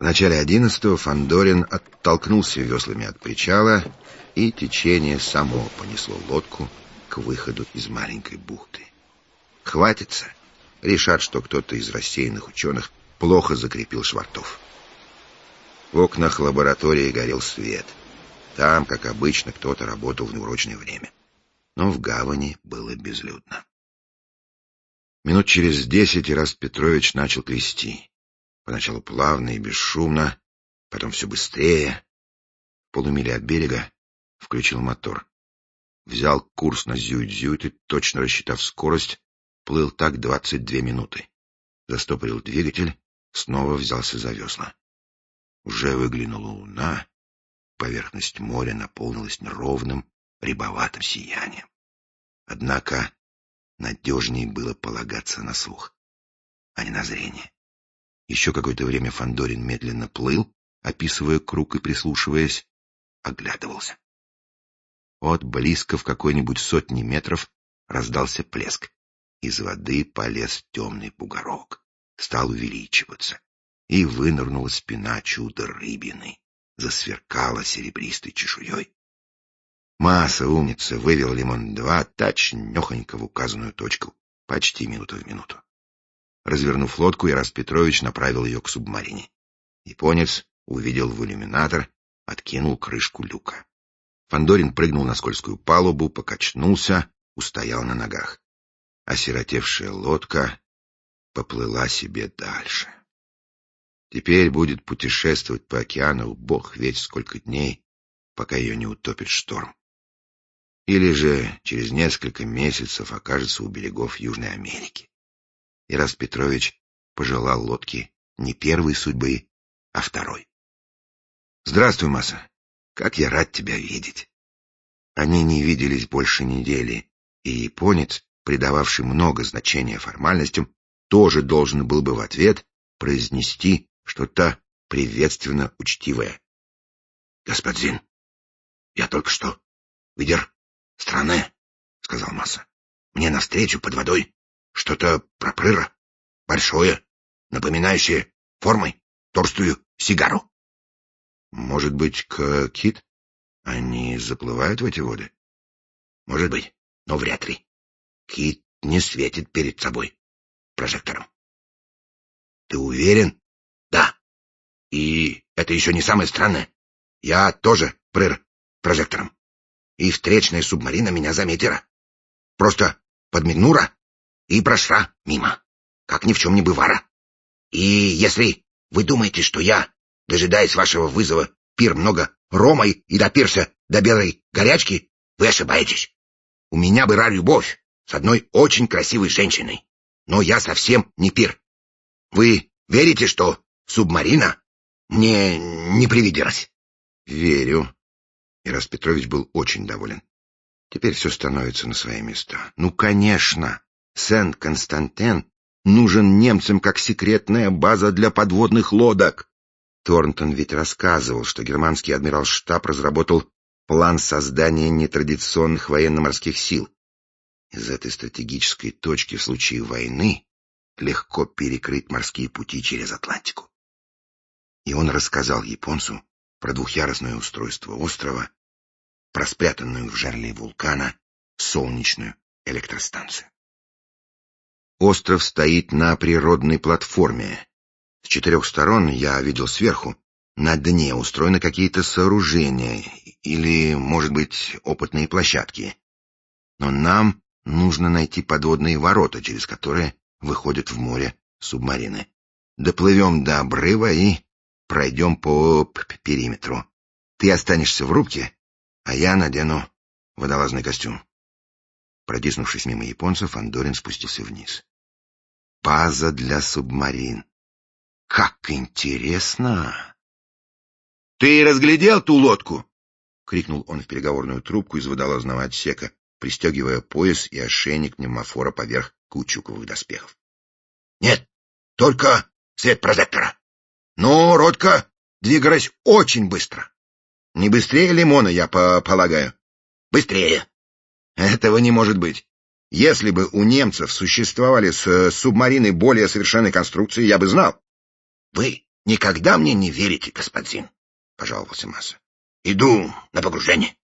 начале 11-го Фандорин оттолкнулся веслами от причала, и течение само понесло лодку к выходу из маленькой бухты. Хватится, решат, что кто-то из рассеянных ученых плохо закрепил швартов. В окнах лаборатории горел свет. Там, как обычно, кто-то работал в неурочное время. Но в гавани было безлюдно. Минут через 10 Ираст Петрович начал трясти. Поначалу плавно и бесшумно, потом все быстрее. В полумиле от берега включил мотор. Взял курс на Зюит-Зюит и, точно рассчитав скорость, плыл так 22 минуты. Застопорил двигатель, снова взялся за весла. Уже выглянула луна, поверхность моря наполнилась неровным, рябоватым сиянием. Однако надежнее было полагаться на слух, а не на зрение. Еще какое-то время Фандорин медленно плыл, описывая круг и прислушиваясь, оглядывался. Вот близко в какой-нибудь 100 метров раздался плеск. Из воды полез темный бугорок, стал увеличиваться, и вынырнула спина чудо-рыбины, засверкала серебристой чешуей. Масса, умница, вывел Лимон-2 точнёхонько в указанную точку, почти минута в минуту. Развернув лодку, Ираст Петрович направил ее к субмарине. Японец увидел в иллюминатор, откинул крышку люка. Фандорин прыгнул на скользкую палубу, покачнулся, устоял на ногах. Осиротевшая лодка поплыла себе дальше. Теперь будет путешествовать по океану бог весть сколько дней, пока ее не утопит шторм. Или же через несколько месяцев окажется у берегов Южной Америки. Ираст Петрович пожелал лодке не первой судьбы, а второй. — Здравствуй, Маса. Как я рад тебя видеть. Они не виделись больше недели, и японец, придававший много значения формальностям, тоже должен был бы в ответ произнести что-то приветственно учтивое. — Господин, я только что видел странное, — сказал Маса. — Мне навстречу под водой что-то проплыло, большое, напоминающее формой толстую сигару. — Может быть, кит? Они заплывают в эти воды? — Может быть, но вряд ли. Кит не светит перед собой прожектором. — Ты уверен? — Да. И это еще не самое странное. Я тоже прожектором. И встречная субмарина меня заметила. Просто подмигнула и прошла мимо, как ни в чем не бывало. И если вы думаете, что я, дожидаясь вашего вызова, пир много рома и допирся до белой горячки, вы ошибаетесь. У меня была любовь с одной очень красивой женщиной, но я совсем не пир. Вы верите, что субмарина мне не привиделась? — Верю. Ираст Петрович был очень доволен. Теперь все становится на свои места. Ну, конечно, Сент-Константин нужен немцам как секретная база для подводных лодок. Торнтон ведь рассказывал, что германский адмиралштаб разработал план создания нетрадиционных военно-морских сил. Из этой стратегической точки в случае войны легко перекрыть морские пути через Атлантику. И он рассказал японцу про двухъярусное устройство острова, про спрятанную в жерле вулкана солнечную электростанцию. Остров стоит на природной платформе. С 4 сторон, я видел сверху, на дне устроены какие-то сооружения или, может быть, опытные площадки. Но нам нужно найти подводные ворота, через которые выходят в море субмарины. Доплывем до обрыва и пройдем по периметру. Ты останешься в рубке, а я надену водолазный костюм. Протиснувшись мимо японцев, Фандорин спустился вниз. База для субмарин. Как интересно! — Ты разглядел ту лодку? — крикнул он в переговорную трубку из водолазного отсека, пристегивая пояс и ошейник пневмофора поверх каучуковых доспехов. — Нет, только свет прожектора. Но лодка двигалась очень быстро. Не быстрее Лимона, я полагаю. — Быстрее. — Этого не может быть. Если бы у немцев существовали субмарины более совершенной конструкции, я бы знал. — Вы никогда мне не верите, господин, — пожаловался Маса. Иду на погружение.